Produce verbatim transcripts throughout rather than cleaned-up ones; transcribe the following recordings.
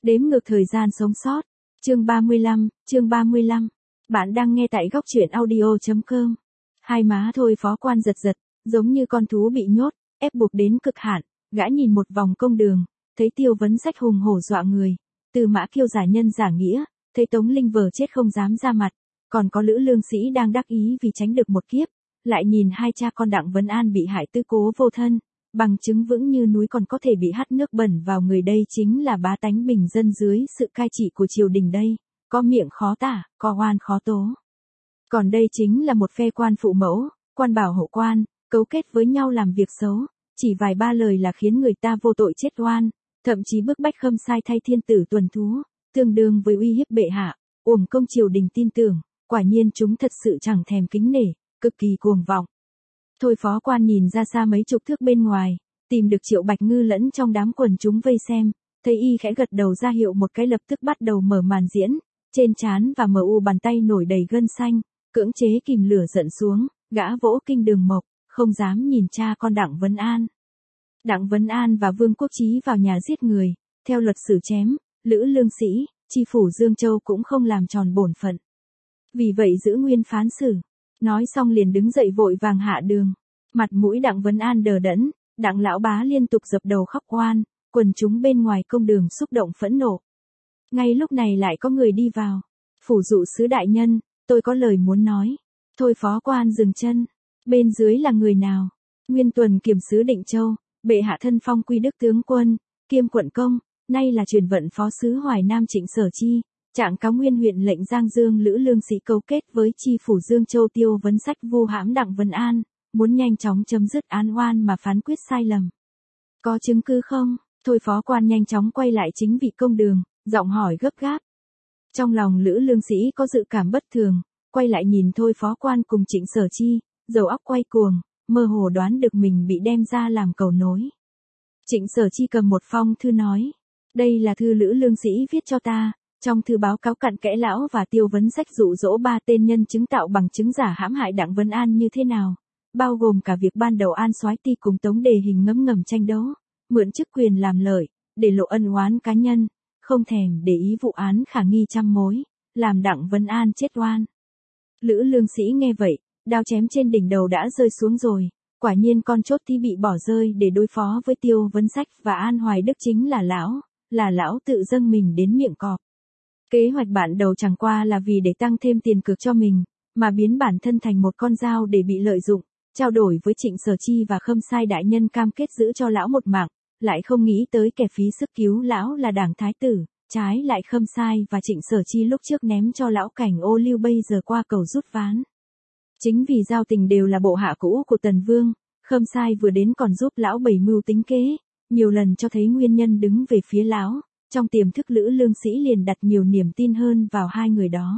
Đếm ngược thời gian sống sót. Chương ba mươi lăm, chương ba mươi lăm. Bạn đang nghe tại góc truyện audio chấm com. Hai má Thôi Phó Quan giật giật, giống như con thú bị nhốt, ép buộc đến cực hạn, gã nhìn một vòng công đường, thấy Tiêu Vấn Sách hùng hổ dọa người, Tư Mã Kiêu giả nhân giả nghĩa, thấy Tống Linh vờ chết không dám ra mặt, còn có Lữ Lương Sĩ đang đắc ý vì tránh được một kiếp, lại nhìn hai cha con Đặng Vấn An bị hại tư cố vô thân, bằng chứng vững như núi còn có thể bị hắt nước bẩn vào người, đây chính là bá tánh bình dân dưới sự cai trị của triều đình đây, có miệng khó tả, có oan khó tố. Còn đây chính là một phe quan phụ mẫu, quan bảo hộ quan, cấu kết với nhau làm việc xấu, chỉ vài ba lời là khiến người ta vô tội chết oan, thậm chí bức bách Khâm Sai thay thiên tử tuần thú, tương đương với uy hiếp bệ hạ, uổng công triều đình tin tưởng, quả nhiên chúng thật sự chẳng thèm kính nể, cực kỳ cuồng vọng. Thôi Phó Quan nhìn ra xa mấy chục thước bên ngoài, tìm được Triệu Bạch Ngư lẫn trong đám quần chúng vây xem, thấy y khẽ gật đầu ra hiệu một cái lập tức bắt đầu mở màn diễn, trên trán và mờ u bàn tay nổi đầy gân xanh, cưỡng chế kìm lửa giận xuống, gã vỗ kinh đường mộc, không dám nhìn cha con Đặng Vấn An. Đặng Vấn An và Vương Quốc Chí vào nhà giết người, theo luật xử chém, Lữ Lương Sĩ, tri phủ Dương Châu cũng không làm tròn bổn phận. Vì vậy giữ nguyên phán xử. Nói xong liền đứng dậy vội vàng hạ đường. Mặt mũi Đặng Vấn An đờ đẫn, Đặng lão bá liên tục dập đầu khóc oan, quần chúng bên ngoài công đường xúc động phẫn nộ. Ngay lúc này lại có người đi vào. Phủ dụ sứ đại nhân, tôi có lời muốn nói. Thôi Phó Quan dừng chân. Bên dưới là người nào? Nguyên Tuần Kiểm sứ Định Châu, bệ hạ thân phong quy đức tướng quân, kiêm quận công, nay là truyền vận phó sứ Hoài Nam Trịnh Sở Chi. Trạng cáo Nguyên huyện lệnh Giang Dương Lữ Lương Sĩ cấu kết với tri phủ Dương Châu Tiêu Vấn Sách vu hãm Đặng Vấn An, muốn nhanh chóng chấm dứt án oan mà phán quyết sai lầm. Có chứng cứ không? Thôi Phó Quan nhanh chóng quay lại chính vị công đường, giọng hỏi gấp gáp. Trong lòng Lữ Lương Sĩ có dự cảm bất thường, quay lại nhìn Thôi Phó Quan cùng Trịnh Sở Chi, đầu óc quay cuồng, mơ hồ đoán được mình bị đem ra làm cầu nối. Trịnh Sở Chi cầm một phong thư nói, đây là thư Lữ Lương Sĩ viết cho ta. Trong thư báo cáo cặn kẽ lão và Tiêu Vấn Sách dụ dỗ ba tên nhân chứng tạo bằng chứng giả hãm hại Đặng Vấn An như thế nào, bao gồm cả việc ban đầu An Soái Ti cùng Tống Đề Hình ngấm ngầm tranh đấu, mượn chức quyền làm lợi, để lộ ân oán cá nhân, không thèm để ý vụ án khả nghi trăm mối, làm Đặng Vấn An chết oan. Lữ Lương Sĩ nghe vậy, đao chém trên đỉnh đầu đã rơi xuống rồi, quả nhiên con chốt thi bị bỏ rơi để đối phó với Tiêu Vấn Sách và An Hoài Đức chính là lão, là lão tự dâng mình đến miệng cọp. Kế hoạch ban đầu chẳng qua là vì để tăng thêm tiền cược cho mình, mà biến bản thân thành một con dao để bị lợi dụng, trao đổi với Trịnh Sở Chi và Khâm Sai đại nhân cam kết giữ cho lão một mạng, lại không nghĩ tới kẻ phí sức cứu lão là Đảng Thái Tử, trái lại Khâm Sai và Trịnh Sở Chi lúc trước ném cho lão cảnh ô liu bây giờ qua cầu rút ván. Chính vì giao tình đều là bộ hạ cũ của Tần Vương, Khâm Sai vừa đến còn giúp lão bày mưu tính kế, nhiều lần cho thấy nguyên nhân đứng về phía lão. Trong tiềm thức Lữ Lương Sĩ liền đặt nhiều niềm tin hơn vào hai người đó.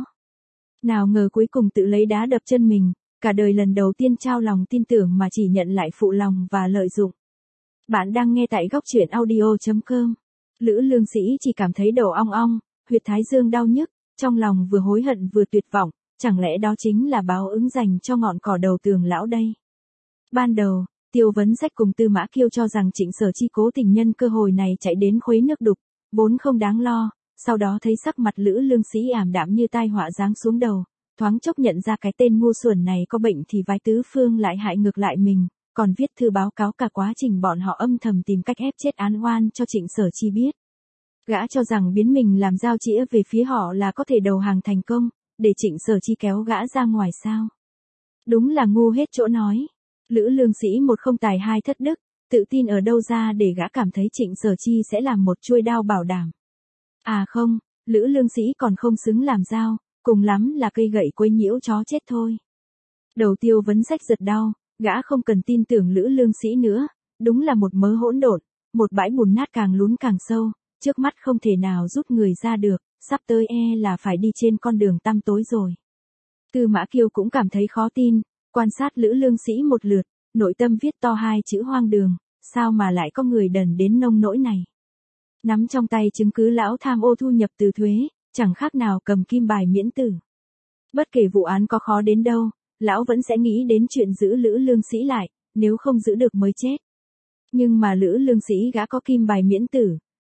Nào ngờ cuối cùng tự lấy đá đập chân mình, cả đời lần đầu tiên trao lòng tin tưởng mà chỉ nhận lại phụ lòng và lợi dụng. Bạn đang nghe tại góc truyện audio chấm com. Lữ Lương Sĩ chỉ cảm thấy đầu ong ong, huyệt thái dương đau nhức, trong lòng vừa hối hận vừa tuyệt vọng, chẳng lẽ đó chính là báo ứng dành cho ngọn cỏ đầu tường lão đây. Ban đầu, Tiêu Vấn Sách cùng Tư Mã Kiêu cho rằng Trịnh Sở Chi cố tình nhân cơ hội này chạy đến khuấy nước đục, vốn không đáng lo, sau đó thấy sắc mặt Lữ Lương Sĩ ảm đạm như tai họa giáng xuống đầu, thoáng chốc nhận ra cái tên ngu xuẩn này có bệnh thì vái tứ phương lại hại ngược lại mình, còn viết thư báo cáo cả quá trình bọn họ âm thầm tìm cách ép chết án oan cho Trịnh Sở Chi biết. Gã cho rằng biến mình làm dao chĩa về phía họ là có thể đầu hàng thành công, để Trịnh Sở Chi kéo gã ra ngoài sao. Đúng là ngu hết chỗ nói. Lữ Lương Sĩ một không tài hai thất đức, tự tin ở đâu ra để gã cảm thấy Trịnh Sở Chi sẽ làm một chuôi đao bảo đảm. À không, Lữ Lương Sĩ còn không xứng làm dao, cùng lắm là cây gậy quấy nhiễu chó chết thôi. Đầu Tiêu Vấn Sách giật đau, gã không cần tin tưởng Lữ Lương Sĩ nữa, đúng là một mớ hỗn độn, một bãi bùn nát càng lún càng sâu, trước mắt không thể nào rút người ra được, sắp tới e là phải đi trên con đường tăm tối rồi. Tư Mã Kiêu cũng cảm thấy khó tin, quan sát Lữ Lương Sĩ một lượt, nội tâm viết to hai chữ hoang đường, sao mà lại có người đần đến nông nỗi này. Nắm trong tay chứng cứ lão tham ô thu nhập từ thuế, chẳng khác nào cầm kim bài miễn tử. Bất kể vụ án có khó đến đâu, lão vẫn sẽ nghĩ đến chuyện giữ Lữ Lương Sĩ lại, nếu không giữ được mới chết. Nhưng mà Lữ Lương Sĩ gã có kim bài miễn tử,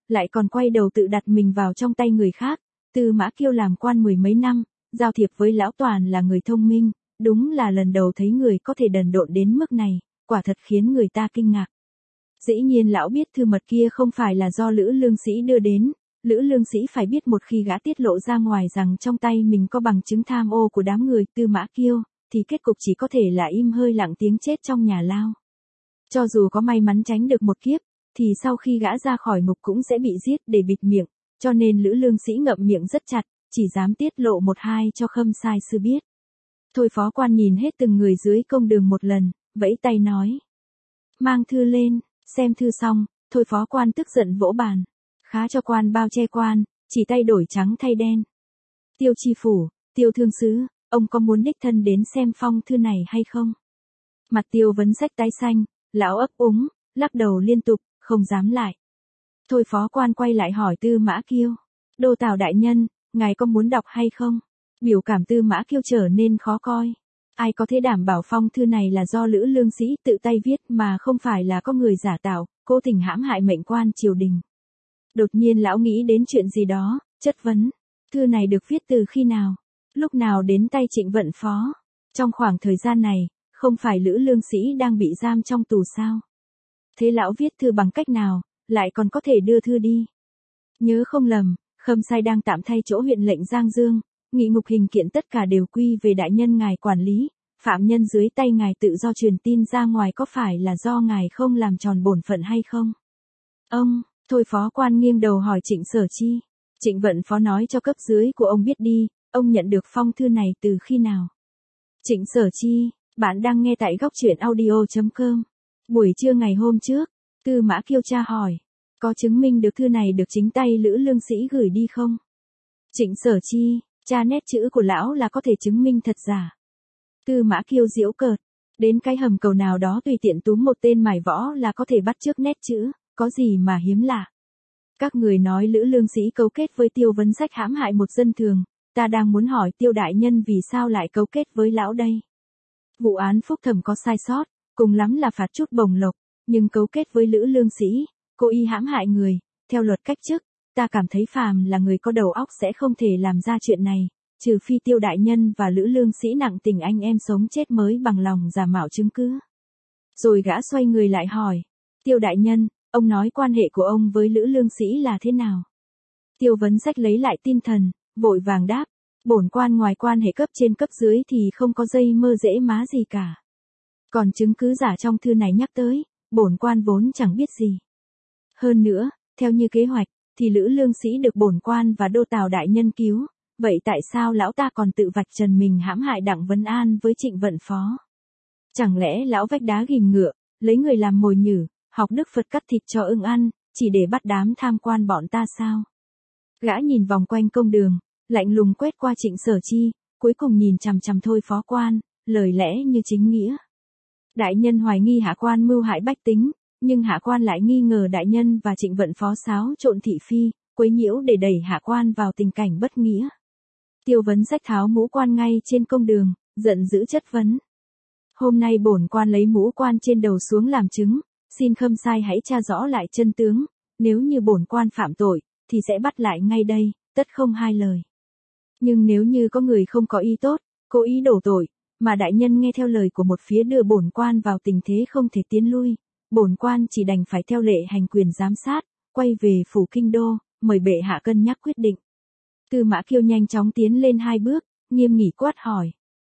lại còn quay đầu tự đặt mình vào trong tay người khác. Tư Mã Kiêu làm quan mười mấy năm, giao thiệp với lão toàn là người thông minh, đúng là lần đầu thấy người có thể đần độn đến mức này, quả thật khiến người ta kinh ngạc. Dĩ nhiên lão biết thư mật kia không phải là do Lữ Lương Sĩ đưa đến, Lữ Lương Sĩ phải biết một khi gã tiết lộ ra ngoài rằng trong tay mình có bằng chứng tham ô của đám người Tư Mã Kiêu, thì kết cục chỉ có thể là im hơi lặng tiếng chết trong nhà lao. Cho dù có may mắn tránh được một kiếp, thì sau khi gã ra khỏi ngục cũng sẽ bị giết để bịt miệng, cho nên Lữ Lương Sĩ ngậm miệng rất chặt, chỉ dám tiết lộ một hai cho Khâm Sai Sư biết. Thôi phó quan nhìn hết từng người dưới công đường một lần, vẫy tay nói. Mang thư lên, xem thư xong, thôi phó quan tức giận vỗ bàn. Khá cho quan bao che quan, chỉ tay đổi trắng thay đen. Tiêu tri phủ, Tiêu thương sứ, ông có muốn đích thân đến xem phong thư này hay không? Mặt Tiêu Vấn Sách tái xanh, lão ấp úng, lắc đầu liên tục, không dám lại. Thôi phó quan quay lại hỏi Tư Mã Kiêu. Đô Tào đại nhân, ngài có muốn đọc hay không? Biểu cảm Tư Mã Kiêu trở nên khó coi. Ai có thể đảm bảo phong thư này là do Lữ Lương Sĩ tự tay viết mà không phải là có người giả tạo, cố tình hãm hại mệnh quan triều đình. Đột nhiên lão nghĩ đến chuyện gì đó, chất vấn. Thư này được viết từ khi nào? Lúc nào đến tay Trịnh Vận Phó? Trong khoảng thời gian này, không phải Lữ Lương Sĩ đang bị giam trong tù sao? Thế lão viết thư bằng cách nào, lại còn có thể đưa thư đi? Nhớ không lầm, Khâm Sai đang tạm thay chỗ huyện lệnh Giang Dương, nghị ngục hình kiện tất cả đều quy về đại nhân ngài quản lý, phạm nhân dưới tay ngài tự do truyền tin ra ngoài có phải là do ngài không làm tròn bổn phận hay không? Ông, thôi phó quan nghiêng đầu hỏi Trịnh Sở Chi. Trịnh Vận Phó nói cho cấp dưới của ông biết đi, ông nhận được phong thư này từ khi nào? Trịnh Sở Chi, bạn đang nghe tại góc truyện audio chấm com. Buổi trưa ngày hôm trước, Tư Mã Kiêu tra hỏi, có chứng minh được thư này được chính tay Lữ Lương Sĩ gửi đi không? Trịnh Sở Chi, tra nét chữ của lão là có thể chứng minh thật giả. Tư Mã Kiêu giễu cợt, đến cái hầm cầu nào đó tùy tiện túm một tên mải võ là có thể bắt chước nét chữ, có gì mà hiếm lạ. Các người nói Lữ Lương Sĩ cấu kết với Tiêu Vấn Sách hãm hại một dân thường, ta đang muốn hỏi Tiêu đại nhân vì sao lại cấu kết với lão đây. Vụ án phúc thẩm có sai sót, cùng lắm là phạt chút bổng lộc, nhưng cấu kết với Lữ Lương Sĩ, cố ý hãm hại người, theo luật cách chức, ta cảm thấy phàm là người có đầu óc sẽ không thể làm ra chuyện này, trừ phi Tiêu đại nhân và Lữ Lương Sĩ nặng tình anh em sống chết mới bằng lòng giả mạo chứng cứ. Rồi gã xoay người lại hỏi, Tiêu đại nhân, ông nói quan hệ của ông với Lữ Lương Sĩ là thế nào? Tiêu Vấn Sách lấy lại tinh thần, vội vàng đáp, bổn quan ngoài quan hệ cấp trên cấp dưới thì không có dây mơ dễ má gì cả. Còn chứng cứ giả trong thư này nhắc tới, bổn quan vốn chẳng biết gì. Hơn nữa, theo như kế hoạch, thì Lữ Lương Sĩ được bổn quan và Đô Tào đại nhân cứu, vậy tại sao lão ta còn tự vạch trần mình hãm hại Đặng Vấn An với Trịnh Vận Phó? Chẳng lẽ lão vách đá ghim ngựa, lấy người làm mồi nhử, học Đức Phật cắt thịt cho ưng ăn, chỉ để bắt đám tham quan bọn ta sao? Gã nhìn vòng quanh công đường, lạnh lùng quét qua Trịnh Sở Chi, cuối cùng nhìn chằm chằm Thôi phó quan, lời lẽ như chính nghĩa. Đại nhân hoài nghi hạ quan mưu hại bách tính, nhưng hạ quan lại nghi ngờ đại nhân và Trịnh Vận Phó xáo trộn thị phi, quấy nhiễu để đẩy hạ quan vào tình cảnh bất nghĩa. Tiêu Vấn Sách tháo mũ quan ngay trên công đường, giận dữ chất vấn. Hôm nay bổn quan lấy mũ quan trên đầu xuống làm chứng, xin Khâm Sai hãy tra rõ lại chân tướng, nếu như bổn quan phạm tội, thì sẽ bắt lại ngay đây, tất không hai lời. Nhưng nếu như có người không có ý tốt, cố ý đổ tội, mà đại nhân nghe theo lời của một phía đưa bổn quan vào tình thế không thể tiến lui, bổn quan chỉ đành phải theo lệ hành quyền giám sát, quay về phủ kinh đô, mời bệ hạ cân nhắc quyết định. Tư Mã Kiêu nhanh chóng tiến lên hai bước, nghiêm nghị quát hỏi.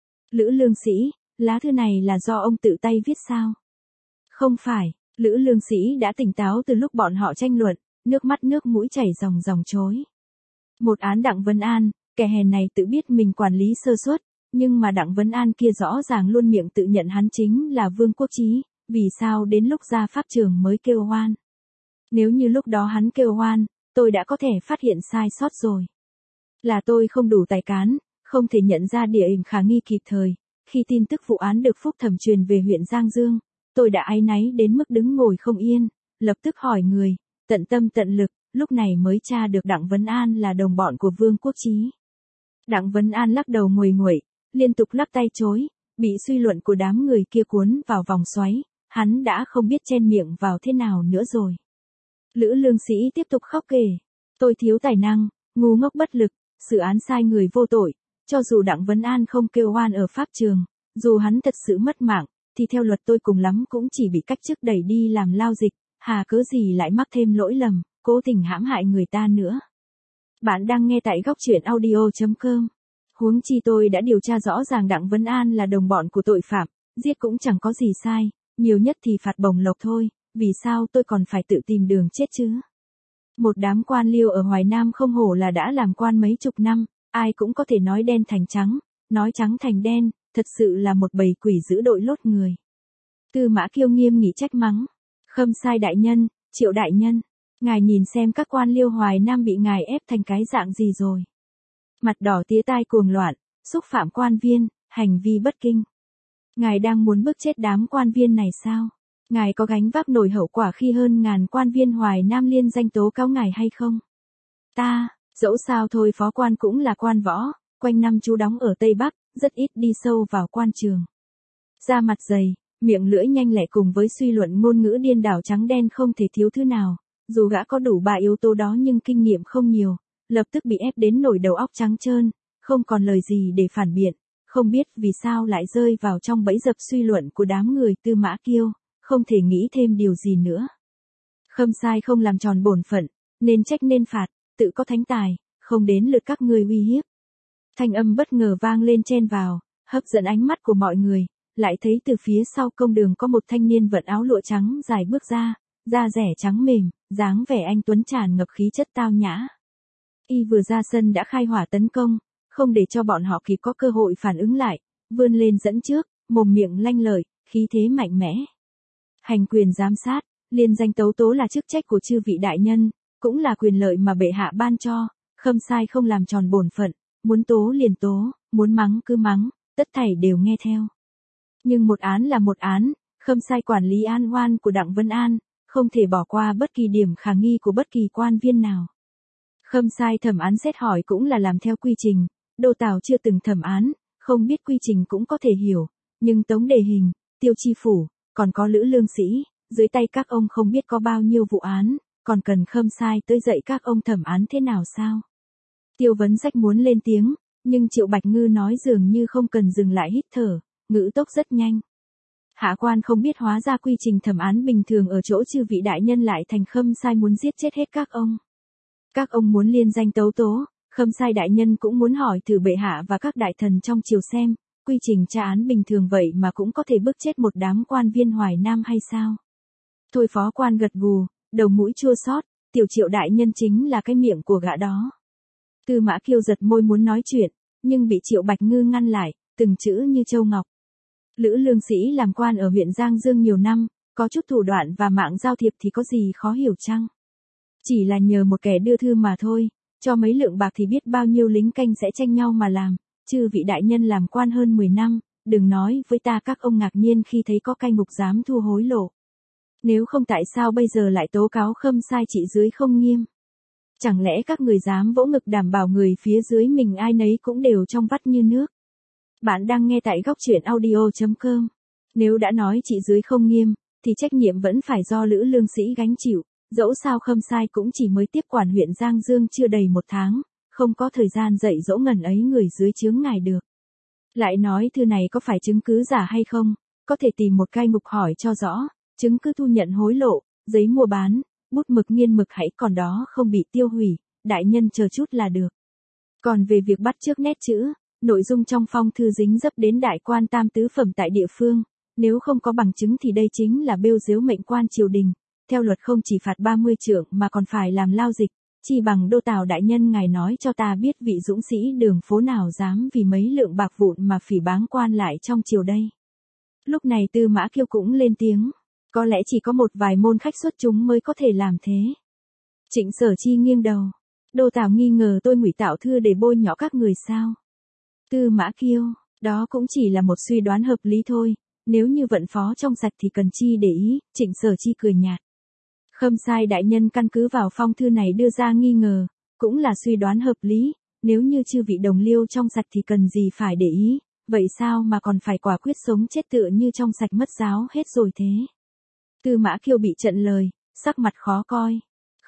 Lữ Lương Sĩ, lá thư này là do ông tự tay viết sao? Không phải, Lữ Lương Sĩ đã tỉnh táo từ lúc bọn họ tranh luận, nước mắt nước mũi chảy ròng ròng trối. Một án Đặng Vấn An, kẻ hèn này tự biết mình quản lý sơ suất, nhưng mà Đặng Vấn An kia rõ ràng luôn miệng tự nhận hắn chính là Vương Quốc Chí, vì sao đến lúc ra pháp trường mới kêu oan? Nếu như lúc đó hắn kêu oan, tôi đã có thể phát hiện sai sót rồi. Là tôi không đủ tài cán, không thể nhận ra địa hình khả nghi kịp thời. Khi tin tức vụ án được phúc thẩm truyền về huyện Giang Dương, tôi đã áy náy đến mức đứng ngồi không yên, lập tức hỏi người, tận tâm tận lực, lúc này mới tra được Đặng Vấn An là đồng bọn của Vương Quốc Chí. Đặng Vấn An lắc đầu nguầy nguậy, liên tục lắc tay chối, bị suy luận của đám người kia cuốn vào vòng xoáy, hắn đã không biết chen miệng vào thế nào nữa rồi. Lữ Lương Sĩ tiếp tục khóc kể. Tôi thiếu tài năng, ngu ngốc bất lực, xử án sai người vô tội. Cho dù Đặng Vấn An không kêu oan ở pháp trường, dù hắn thật sự mất mạng, thì theo luật tôi cùng lắm cũng chỉ bị cách chức đẩy đi làm lao dịch, hà cớ gì lại mắc thêm lỗi lầm, cố tình hãm hại người ta nữa. Bạn đang nghe tại góc truyện audio.com. Huống chi tôi đã điều tra rõ ràng Đặng Vấn An là đồng bọn của tội phạm, giết cũng chẳng có gì sai, nhiều nhất thì phạt bổng lộc thôi, vì sao tôi còn phải tự tìm đường chết chứ? Một đám quan liêu ở Hoài Nam không hổ là đã làm quan mấy chục năm, ai cũng có thể nói đen thành trắng, nói trắng thành đen, thật sự là một bầy quỷ giữ đội lốt người. Tư Mã Kiêu nghiêm nghị trách mắng. Khâm sai đại nhân, Triệu đại nhân, ngài nhìn xem các quan liêu Hoài Nam bị ngài ép thành cái dạng gì rồi. Mặt đỏ tía tai cuồng loạn, xúc phạm quan viên, hành vi bất kinh. Ngài đang muốn bức chết đám quan viên này sao? Ngài có gánh vác nổi hậu quả khi hơn ngàn quan viên Hoài Nam liên danh tố cáo ngài hay không? Ta, dẫu sao thôi phó quan cũng là quan võ, quanh năm trú đóng ở Tây Bắc, rất ít đi sâu vào quan trường. Da mặt dày, miệng lưỡi nhanh lẹ cùng với suy luận ngôn ngữ điên đảo trắng đen không thể thiếu thứ nào, dù gã có đủ ba yếu tố đó nhưng kinh nghiệm không nhiều, lập tức bị ép đến nổi đầu óc trắng trơn, không còn lời gì để phản biện, không biết vì sao lại rơi vào trong bẫy dập suy luận của đám người Tư Mã Kiêu, không thể nghĩ thêm điều gì nữa. Khâm sai không làm tròn bổn phận, nên trách nên phạt, tự có thánh tài, không đến lượt các ngươi uy hiếp. Thanh âm bất ngờ vang lên chen vào, hấp dẫn ánh mắt của mọi người, lại thấy từ phía sau công đường có một thanh niên vận áo lụa trắng dài bước ra, da rẻ trắng mềm, dáng vẻ anh tuấn tràn ngập khí chất tao nhã. Y vừa ra sân đã khai hỏa tấn công, không để cho bọn họ kịp có cơ hội phản ứng lại, vươn lên dẫn trước, mồm miệng lanh lợi, khí thế mạnh mẽ. Hành quyền giám sát, liên danh tấu tố là chức trách của chư vị đại nhân, cũng là quyền lợi mà bệ hạ ban cho, khâm sai không làm tròn bổn phận, muốn tố liền tố, muốn mắng cứ mắng, tất thảy đều nghe theo. Nhưng một án là một án, khâm sai quản lý an oan của Đặng Vấn An, không thể bỏ qua bất kỳ điểm khả nghi của bất kỳ quan viên nào. Khâm sai thẩm án xét hỏi cũng là làm theo quy trình, Đô Tào chưa từng thẩm án, không biết quy trình cũng có thể hiểu, nhưng Tống Đề Hình, Tiêu Chi Phủ, còn có Lữ Lương Sĩ, dưới tay các ông không biết có bao nhiêu vụ án, còn cần khâm sai tới dạy các ông thẩm án thế nào sao? Tiêu Vấn Sách muốn lên tiếng, nhưng Triệu Bạch Ngư nói dường như không cần dừng lại hít thở, ngữ tốc rất nhanh. Hạ quan không biết hóa ra quy trình thẩm án bình thường ở chỗ chư vị đại nhân lại thành khâm sai muốn giết chết hết các ông. Các ông muốn liên danh tấu tố, khâm sai đại nhân cũng muốn hỏi thử bệ hạ và các đại thần trong triều xem, quy trình tra án bình thường vậy mà cũng có thể bức chết một đám quan viên Hoài Nam hay sao? Thôi phó quan gật gù, đầu mũi chua xót, tiểu Triệu đại nhân chính là cái miệng của gã đó. Tư Mã Kiêu giật môi muốn nói chuyện, nhưng bị Triệu Bạch Ngư ngăn lại, từng chữ như châu ngọc. Lữ Lương Sĩ làm quan ở huyện Giang Dương nhiều năm, có chút thủ đoạn và mạng giao thiệp thì có gì khó hiểu chăng? Chỉ là nhờ một kẻ đưa thư mà thôi, cho mấy lượng bạc thì biết bao nhiêu lính canh sẽ tranh nhau mà làm, chư vị đại nhân làm quan hơn mười năm, đừng nói với ta các ông ngạc nhiên khi thấy có cai ngục dám thu hối lộ. Nếu không tại sao bây giờ lại tố cáo khâm sai trị dưới không nghiêm? Chẳng lẽ các người dám vỗ ngực đảm bảo người phía dưới mình ai nấy cũng đều trong vắt như nước? Bạn đang nghe tại góc truyện audio.com. Nếu đã nói trị dưới không nghiêm, thì trách nhiệm vẫn phải do Lữ Lương Sĩ gánh chịu, dẫu sao khâm sai cũng chỉ mới tiếp quản huyện Giang Dương chưa đầy một tháng, không có thời gian dạy dỗ ngần ấy người dưới chướng ngài được. Lại nói thư này có phải chứng cứ giả hay không, có thể tìm một cai ngục hỏi cho rõ, chứng cứ thu nhận hối lộ, giấy mua bán, bút mực nghiên mực hãy còn đó không bị tiêu hủy, đại nhân chờ chút là được. Còn về việc bắt chước nét chữ, nội dung trong phong thư dính dấp đến đại quan tam tứ phẩm tại địa phương, nếu không có bằng chứng thì đây chính là bêu dếu mệnh quan triều đình, theo luật không chỉ phạt ba mươi trượng mà còn phải làm lao dịch, chi bằng Đô Tào đại nhân ngài nói cho ta biết vị dũng sĩ đường phố nào dám vì mấy lượng bạc vụn mà phỉ báng quan lại trong triều đây. Lúc này Tư Mã Kiêu cũng lên tiếng, có lẽ chỉ có một vài môn khách xuất chúng mới có thể làm thế. Trịnh Sở Chi nghiêng đầu, Đô Tào nghi ngờ tôi ngụy tạo thư để bôi nhọ các người sao? Tư Mã Kiêu, đó cũng chỉ là một suy đoán hợp lý thôi, nếu như vận phó trong sạch thì cần chi để ý, Trịnh Sở Chi cười nhạt. Khâm sai đại nhân căn cứ vào phong thư này đưa ra nghi ngờ, cũng là suy đoán hợp lý, nếu như chư vị đồng liêu trong sạch thì cần gì phải để ý, vậy sao mà còn phải quả quyết sống chết tựa như trong sạch mất giáo hết rồi thế? Tư Mã Kiêu bị trận lời, sắc mặt khó coi.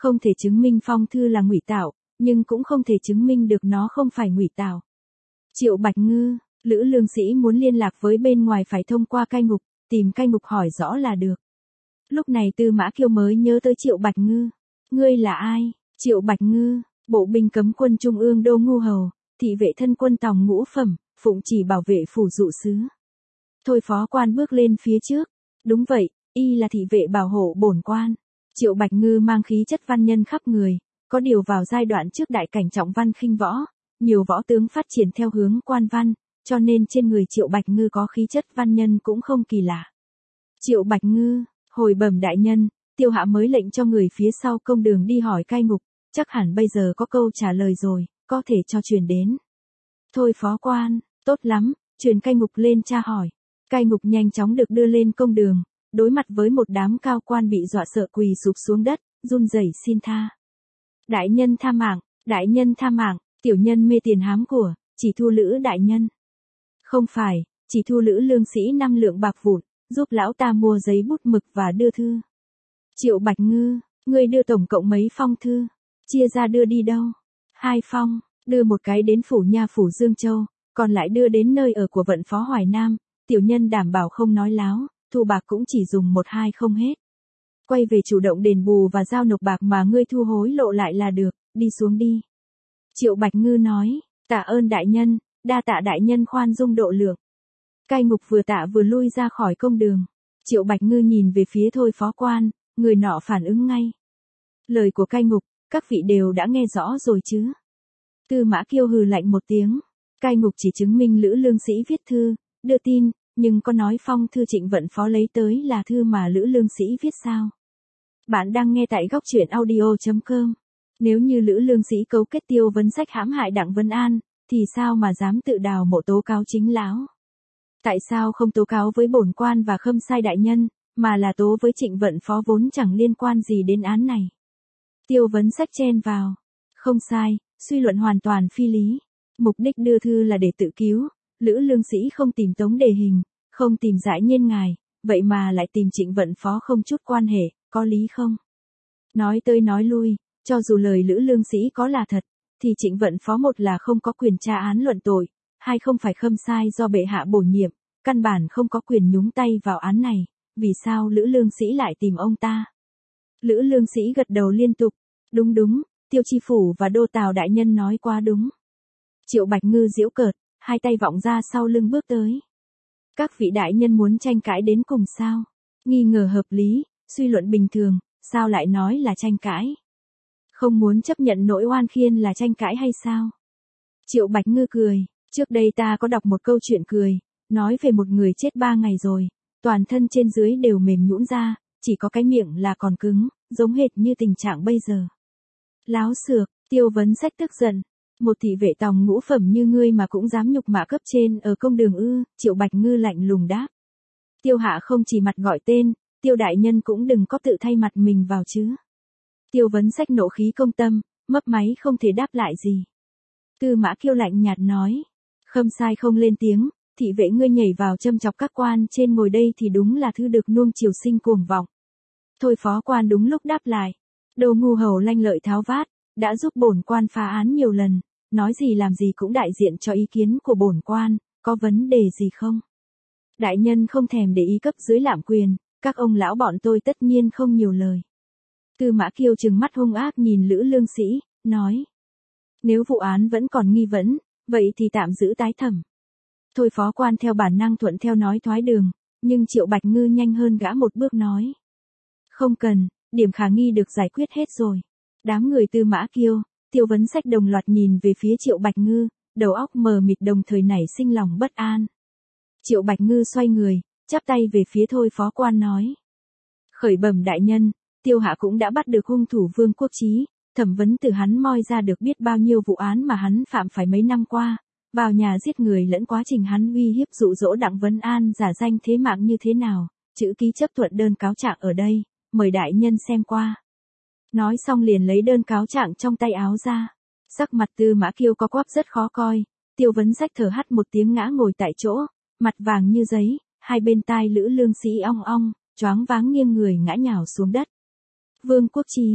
Không thể chứng minh phong thư là ngụy tạo, nhưng cũng không thể chứng minh được nó không phải ngụy tạo. Triệu Bạch Ngư, Lữ Lương Sĩ muốn liên lạc với bên ngoài phải thông qua cai ngục, tìm cai ngục hỏi rõ là được. Lúc này Tư Mã Kiêu mới nhớ tới Triệu Bạch Ngư. Ngươi là ai? Triệu Bạch Ngư, bộ binh cấm quân trung ương Đô Ngu Hầu, thị vệ thân quân tòng ngũ phẩm, phụng chỉ bảo vệ phủ dụ sứ. Thôi phó quan bước lên phía trước. Đúng vậy, y là thị vệ bảo hộ bổn quan. Triệu Bạch Ngư mang khí chất văn nhân khắp người, có điều vào giai đoạn trước đại cảnh trọng văn khinh võ, nhiều võ tướng phát triển theo hướng quan văn, cho nên trên người Triệu Bạch Ngư có khí chất văn nhân cũng không kỳ lạ. Triệu Bạch Ngư, hồi bẩm đại nhân, Tiêu Hạ mới lệnh cho người phía sau công đường đi hỏi cai ngục, chắc hẳn bây giờ có câu trả lời rồi, có thể cho truyền đến. Thôi phó quan, tốt lắm, truyền cai ngục lên tra hỏi. Cai ngục nhanh chóng được đưa lên công đường, đối mặt với một đám cao quan bị dọa sợ quỳ sụp xuống đất, run rẩy xin tha. Đại nhân tha mạng, đại nhân tha mạng, tiểu nhân mê tiền hám của, chỉ thu Lữ đại nhân. Không phải, chỉ thu Lữ Lương Sĩ năm lượng bạc vụn, giúp lão ta mua giấy bút mực và đưa thư. Triệu Bạch Ngư, ngươi đưa tổng cộng mấy phong thư? Chia ra đưa đi đâu? Hai phong, đưa một cái đến phủ nha phủ Dương Châu, còn lại đưa đến nơi ở của vận phó Hoài Nam, tiểu nhân đảm bảo không nói láo, thu bạc cũng chỉ dùng một hai không hết. Quay về chủ động đền bù và giao nộp bạc mà ngươi thu hối lộ lại là được, đi xuống đi. Triệu Bạch Ngư nói, tạ ơn đại nhân, đa tạ đại nhân khoan dung độ lượng. Cai ngục vừa tạ vừa lui ra khỏi công đường. Triệu Bạch Ngư nhìn về phía Thôi phó quan, người nọ phản ứng ngay. Lời của cai ngục, các vị đều đã nghe rõ rồi chứ. Tư Mã Kiêu hừ lạnh một tiếng. Cai ngục chỉ chứng minh Lữ Lương Sĩ viết thư, đưa tin, nhưng có nói phong thư Trịnh Vận Phó lấy tới là thư mà Lữ Lương Sĩ viết sao? Bạn đang nghe tại góc truyện audio chấm com. Nếu như Lữ Lương Sĩ cấu kết Tiêu Vấn Sách hãm hại Đặng Vân An, thì sao mà dám tự đào mộ tố cáo chính lão? Tại sao không tố cáo với bổn quan và Khâm Sai đại nhân, mà là tố với Trịnh Vận Phó vốn chẳng liên quan gì đến án này? Tiêu Vấn Sách chen vào. Không sai, suy luận hoàn toàn phi lý. Mục đích đưa thư là để tự cứu, Lữ Lương Sĩ không tìm Tống Đề Hình, không tìm Giải Nhiên ngài, vậy mà lại tìm Trịnh Vận Phó không chút quan hệ, có lý không? Nói tới nói lui, cho dù lời Lữ Lương Sĩ có là thật, thì Trịnh Vận Phó một là không có quyền tra án luận tội, hai không phải Khâm Sai do bệ hạ bổ nhiệm, căn bản không có quyền nhúng tay vào án này, vì sao Lữ Lương Sĩ lại tìm ông ta? Lữ Lương Sĩ gật đầu liên tục, đúng đúng, Tiêu Chi Phủ và Đô Tào đại nhân nói quá đúng. Triệu Bạch Ngư giễu cợt, hai tay vọng ra sau lưng bước tới. Các vị đại nhân muốn tranh cãi đến cùng sao? Nghi ngờ hợp lý, suy luận bình thường, sao lại nói là tranh cãi? Không muốn chấp nhận nỗi oan khiên là tranh cãi hay sao? Triệu Bạch Ngư cười, trước đây ta có đọc một câu chuyện cười, nói về một người chết ba ngày rồi, toàn thân trên dưới đều mềm nhũn ra, chỉ có cái miệng là còn cứng, giống hệt như tình trạng bây giờ. Láo xược, Tiêu Vấn Sách tức giận. Một thị vệ tòng ngũ phẩm như ngươi mà cũng dám nhục mạ cấp trên ở công đường ư? Triệu Bạch Ngư lạnh lùng đáp. Tiêu hạ không chỉ mặt gọi tên, Tiêu đại nhân cũng đừng có tự thay mặt mình vào chứ. Tiêu Vấn Sách nộ khí công tâm, mấp máy không thể đáp lại gì. Tư Mã Kiêu lạnh nhạt nói. Khâm Sai không lên tiếng, thị vệ ngươi nhảy vào châm chọc các quan trên ngồi đây thì đúng là thứ được nuông chiều sinh cuồng vọng. Thôi phó quan đúng lúc đáp lại. Đô Ngu Hầu lanh lợi tháo vát, đã giúp bổn quan phá án nhiều lần, nói gì làm gì cũng đại diện cho ý kiến của bổn quan, có vấn đề gì không? Đại nhân không thèm để ý cấp dưới lạm quyền, các ông lão bọn tôi tất nhiên không nhiều lời. Tư Mã Kiêu trừng mắt hung ác nhìn Lữ Lương Sĩ, nói. Nếu vụ án vẫn còn nghi vấn, vậy thì tạm giữ tái thẩm. Thôi phó quan theo bản năng thuận theo nói thoái đường, nhưng Triệu Bạch Ngư nhanh hơn gã một bước nói. Không cần, điểm khả nghi được giải quyết hết rồi. Đám người Tư Mã Kiêu, Tiêu Vấn Sách đồng loạt nhìn về phía Triệu Bạch Ngư, đầu óc mờ mịt đồng thời nảy sinh lòng bất an. Triệu Bạch Ngư xoay người, chắp tay về phía Thôi phó quan nói. Khởi bẩm đại nhân, Tiêu hạ cũng đã bắt được hung thủ Vương Quốc Chí, thẩm vấn từ hắn moi ra được biết bao nhiêu vụ án mà hắn phạm phải mấy năm qua, vào nhà giết người lẫn quá trình hắn uy hiếp dụ dỗ Đặng Vân An giả danh thế mạng như thế nào, chữ ký chấp thuận đơn cáo trạng ở đây, mời đại nhân xem qua. Nói xong liền lấy đơn cáo trạng trong tay áo ra. Sắc mặt Tư Mã Kiêu có quắp rất khó coi, Tiêu Vấn Sách thở hắt một tiếng ngã ngồi tại chỗ, mặt vàng như giấy, hai bên tai Lữ Lương Sĩ ong ong, choáng váng nghiêng người ngã nhào xuống đất. Vương Quốc Chí,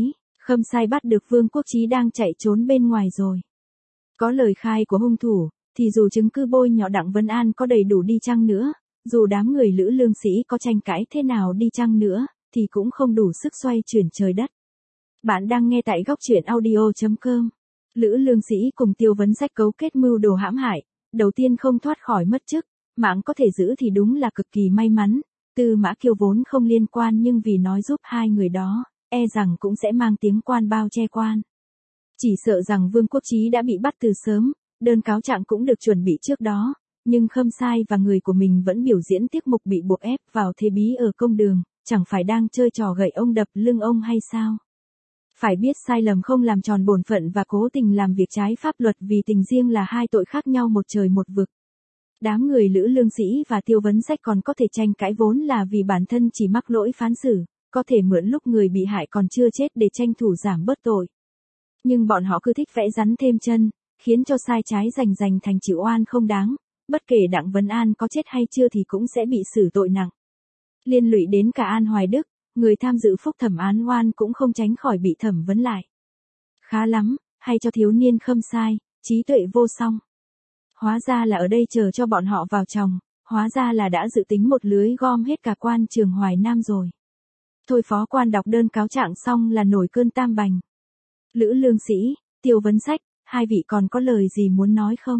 Khâm Sai bắt được Vương Quốc Chí đang chạy trốn bên ngoài rồi. Có lời khai của hung thủ, thì dù chứng cứ bôi nhọ Đặng Vân An có đầy đủ đi chăng nữa, dù đám người Lữ Lương Sĩ có tranh cãi thế nào đi chăng nữa, thì cũng không đủ sức xoay chuyển trời đất. Bạn đang nghe tại góc truyện audio chấm com. Lữ Lương Sĩ cùng Tiêu Vấn Sách cấu kết mưu đồ hãm hại, đầu tiên không thoát khỏi mất chức, mạng có thể giữ thì đúng là cực kỳ may mắn. Tư Mã Kiêu vốn không liên quan nhưng vì nói giúp hai người đó, e rằng cũng sẽ mang tiếng quan bao che quan. Chỉ sợ rằng Vương Quốc Chí đã bị bắt từ sớm, đơn cáo trạng cũng được chuẩn bị trước đó, nhưng Khâm Sai và người của mình vẫn biểu diễn tiết mục bị buộc ép vào thế bí ở công đường, chẳng phải đang chơi trò gậy ông đập lưng ông hay sao? Phải biết sai lầm không làm tròn bổn phận và cố tình làm việc trái pháp luật vì tình riêng là hai tội khác nhau một trời một vực. Đám người Lữ Lương Sĩ và Tiêu Vấn Sách còn có thể tranh cãi vốn là vì bản thân chỉ mắc lỗi phán xử, có thể mượn lúc người bị hại còn chưa chết để tranh thủ giảm bớt tội. Nhưng bọn họ cứ thích vẽ rắn thêm chân, khiến cho sai trái rành rành thành chịu oan không đáng, bất kể Đặng Vân An có chết hay chưa thì cũng sẽ bị xử tội nặng. Liên lụy đến cả An Hoài Đức, người tham dự phúc thẩm án oan cũng không tránh khỏi bị thẩm vấn lại. Khá lắm, hay cho thiếu niên Khâm Sai, trí tuệ vô song. Hóa ra là ở đây chờ cho bọn họ vào chồng, hóa ra là đã dự tính một lưới gom hết cả quan trường Hoài Nam rồi. Thôi phó quan đọc đơn cáo trạng xong là nổi cơn tam bành. Lữ Lương Sĩ, Tiêu Vấn Sách, hai vị còn có lời gì muốn nói không?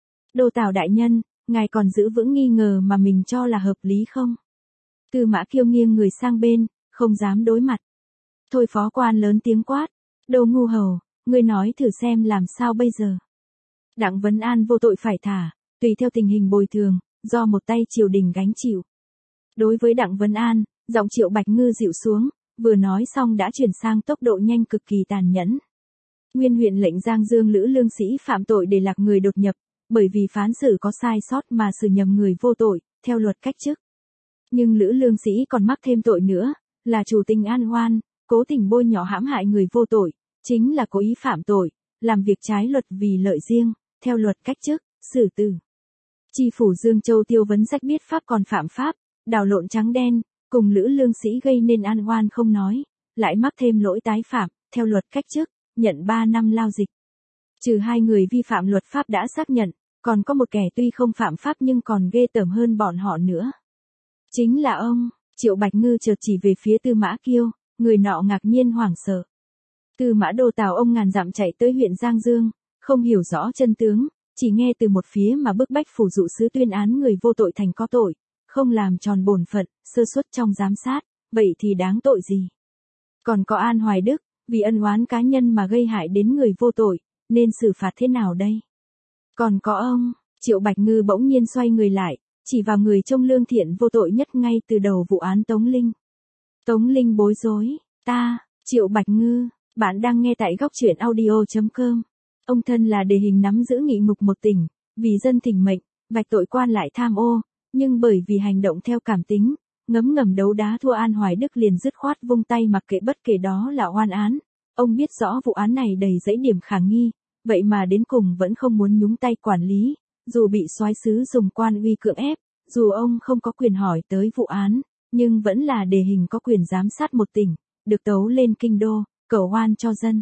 Đô Tào đại nhân, ngài còn giữ vững nghi ngờ mà mình cho là hợp lý không? Tư Mã Kiêu nghiêng người sang bên, không dám đối mặt. Thôi phó quan lớn tiếng quát, Đồ ngu hầu, ngươi nói thử xem làm sao bây giờ? Đặng Vân An vô tội phải thả, tùy theo tình hình bồi thường, do một tay triều đình gánh chịu. Đối với Đặng Vân An, giọng Triệu Bạch Ngư dịu xuống, vừa nói xong đã chuyển sang tốc độ nhanh cực kỳ tàn nhẫn. Nguyên huyện lệnh Giang Dương Lữ Lương Sĩ phạm tội để lạc người đột nhập, bởi vì phán xử có sai sót mà xử nhầm người vô tội, theo luật cách chức. Nhưng Lữ Lương Sĩ còn mắc thêm tội nữa, là chủ tình an oan, cố tình bôi nhọ hãm hại người vô tội, chính là cố ý phạm tội, làm việc trái luật vì lợi riêng, theo luật cách chức, xử tử. Tri phủ Dương Châu Tiêu Vấn Sách biết pháp còn phạm pháp, đào lộn trắng đen, cùng Lữ Lương Sĩ gây nên an oan không nói, lại mắc thêm lỗi tái phạm, theo luật cách chức, nhận ba năm lao dịch. Trừ hai người vi phạm luật pháp đã xác nhận, còn có một kẻ tuy không phạm pháp nhưng còn ghê tởm hơn bọn họ nữa. Chính là ông. Triệu Bạch Ngư chợt chỉ về phía Tư Mã Kiêu, người nọ ngạc nhiên hoảng sợ. Tư Mã Đô Tào ông ngàn dặm chạy tới huyện Giang Dương, không hiểu rõ chân tướng, chỉ nghe từ một phía mà bức bách phủ dụ sứ tuyên án người vô tội thành có tội, không làm tròn bổn phận, sơ suất trong giám sát, vậy thì đáng tội gì? Còn có An Hoài Đức, vì ân oán cá nhân mà gây hại đến người vô tội, nên xử phạt thế nào đây? Còn có ông, Triệu Bạch Ngư bỗng nhiên xoay người lại, chỉ vào người trông lương thiện vô tội nhất ngay từ đầu vụ án Tống Linh. Tống Linh bối rối, ta, Triệu Bạch Ngư, bạn đang nghe tại góc truyện audio chấm com. Ông thân là đề hình nắm giữ nghị ngục một tỉnh, vì dân thỉnh mệnh, vạch tội quan lại tham ô, nhưng bởi vì hành động theo cảm tính, ngấm ngầm đấu đá thua An Hoài Đức liền dứt khoát vung tay mặc kệ bất kể đó là oan án. Ông biết rõ vụ án này đầy dẫy điểm khả nghi, vậy mà đến cùng vẫn không muốn nhúng tay quản lý, dù bị soái sứ dùng quan uy cưỡng ép, dù ông không có quyền hỏi tới vụ án, nhưng vẫn là đề hình có quyền giám sát một tỉnh, được tấu lên kinh đô, cầu oan cho dân.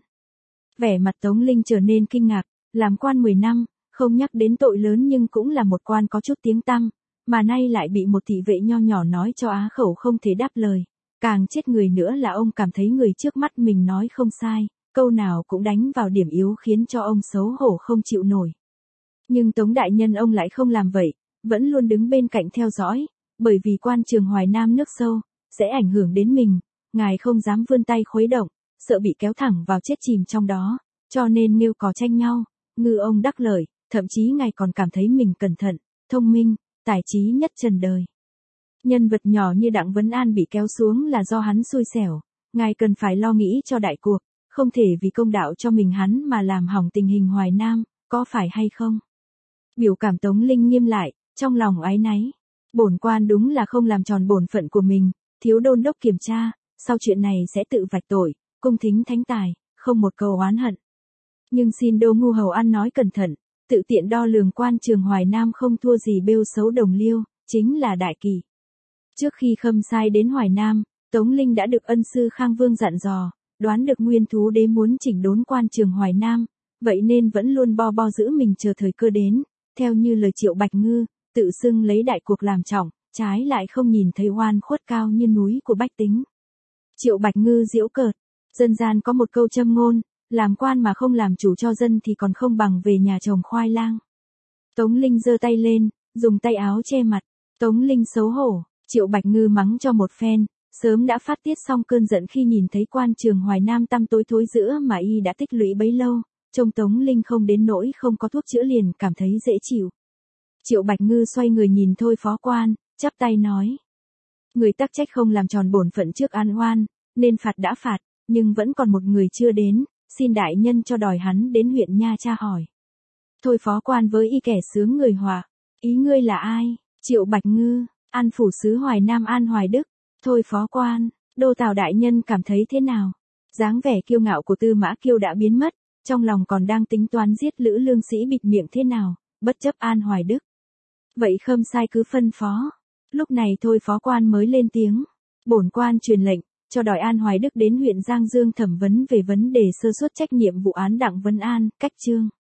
Vẻ mặt Tống Linh trở nên kinh ngạc, làm quan mười năm, không nhắc đến tội lớn nhưng cũng là một quan có chút tiếng tăm, mà nay lại bị một thị vệ nho nhỏ nói cho á khẩu không thể đáp lời. Càng chết người nữa là ông cảm thấy người trước mắt mình nói không sai, câu nào cũng đánh vào điểm yếu khiến cho ông xấu hổ không chịu nổi. Nhưng Tống đại nhân ông lại không làm vậy, vẫn luôn đứng bên cạnh theo dõi, bởi vì quan trường Hoài Nam nước sâu, sẽ ảnh hưởng đến mình, ngài không dám vươn tay khuấy động, sợ bị kéo thẳng vào chết chìm trong đó, cho nên nêu cò tranh nhau, ngư ông đắc lợi, thậm chí ngài còn cảm thấy mình cẩn thận, thông minh, tài trí nhất trần đời. Nhân vật nhỏ như Đặng Vân An bị kéo xuống là do hắn xui xẻo, ngài cần phải lo nghĩ cho đại cuộc, không thể vì công đạo cho mình hắn mà làm hỏng tình hình Hoài Nam, có phải hay không? Biểu cảm Tống Linh nghiêm lại, trong lòng áy náy. Bổn quan đúng là không làm tròn bổn phận của mình, thiếu đôn đốc kiểm tra, sau chuyện này sẽ tự vạch tội, cung thính thánh tài, không một câu oán hận. Nhưng xin Đô ngu hầu ăn nói cẩn thận, tự tiện đo lường quan trường Hoài Nam không thua gì bêu xấu đồng liêu, chính là đại kỳ. Trước khi Khâm Sai đến Hoài Nam, Tống Linh đã được ân sư Khang Vương dặn dò, đoán được Nguyên Thú Đế muốn chỉnh đốn quan trường Hoài Nam, vậy nên vẫn luôn bo bo giữ mình chờ thời cơ đến, theo như lời Triệu Bạch Ngư, tự xưng lấy đại cuộc làm trọng, trái lại không nhìn thấy oan khuất cao như núi của bách tính. Triệu Bạch Ngư giễu cợt, dân gian có một câu châm ngôn, làm quan mà không làm chủ cho dân thì còn không bằng về nhà trồng khoai lang. Tống Linh giơ tay lên, dùng tay áo che mặt, Tống Linh xấu hổ, Triệu Bạch Ngư mắng cho một phen, sớm đã phát tiết xong cơn giận khi nhìn thấy quan trường Hoài Nam tăm tối thối giữa mà y đã tích lũy bấy lâu, trông Tống Linh không đến nỗi không có thuốc chữa liền cảm thấy dễ chịu. Triệu Bạch Ngư xoay người nhìn Thôi Phó Quan, chắp tay nói. Người tắc trách không làm tròn bổn phận trước an oan, nên phạt đã phạt, nhưng vẫn còn một người chưa đến, xin đại nhân cho đòi hắn đến huyện Nha tra hỏi. Thôi Phó Quan với y kẻ sướng người hòa, ý ngươi là ai? Triệu Bạch Ngư, An phủ sứ Hoài Nam An Hoài Đức. Thôi Phó Quan, Đô Tào đại nhân cảm thấy thế nào? Dáng vẻ kiêu ngạo của Tư Mã Kiêu đã biến mất, trong lòng còn đang tính toán giết Lữ Lương Sĩ bịt miệng thế nào, bất chấp An Hoài Đức. Vậy khâm sai cứ phân phó. Lúc này Thôi Phó Quan mới lên tiếng. Bổn quan truyền lệnh, cho đòi An Hoài Đức đến huyện Giang Dương thẩm vấn về vấn đề sơ suất trách nhiệm vụ án Đặng Vân An, cách chương.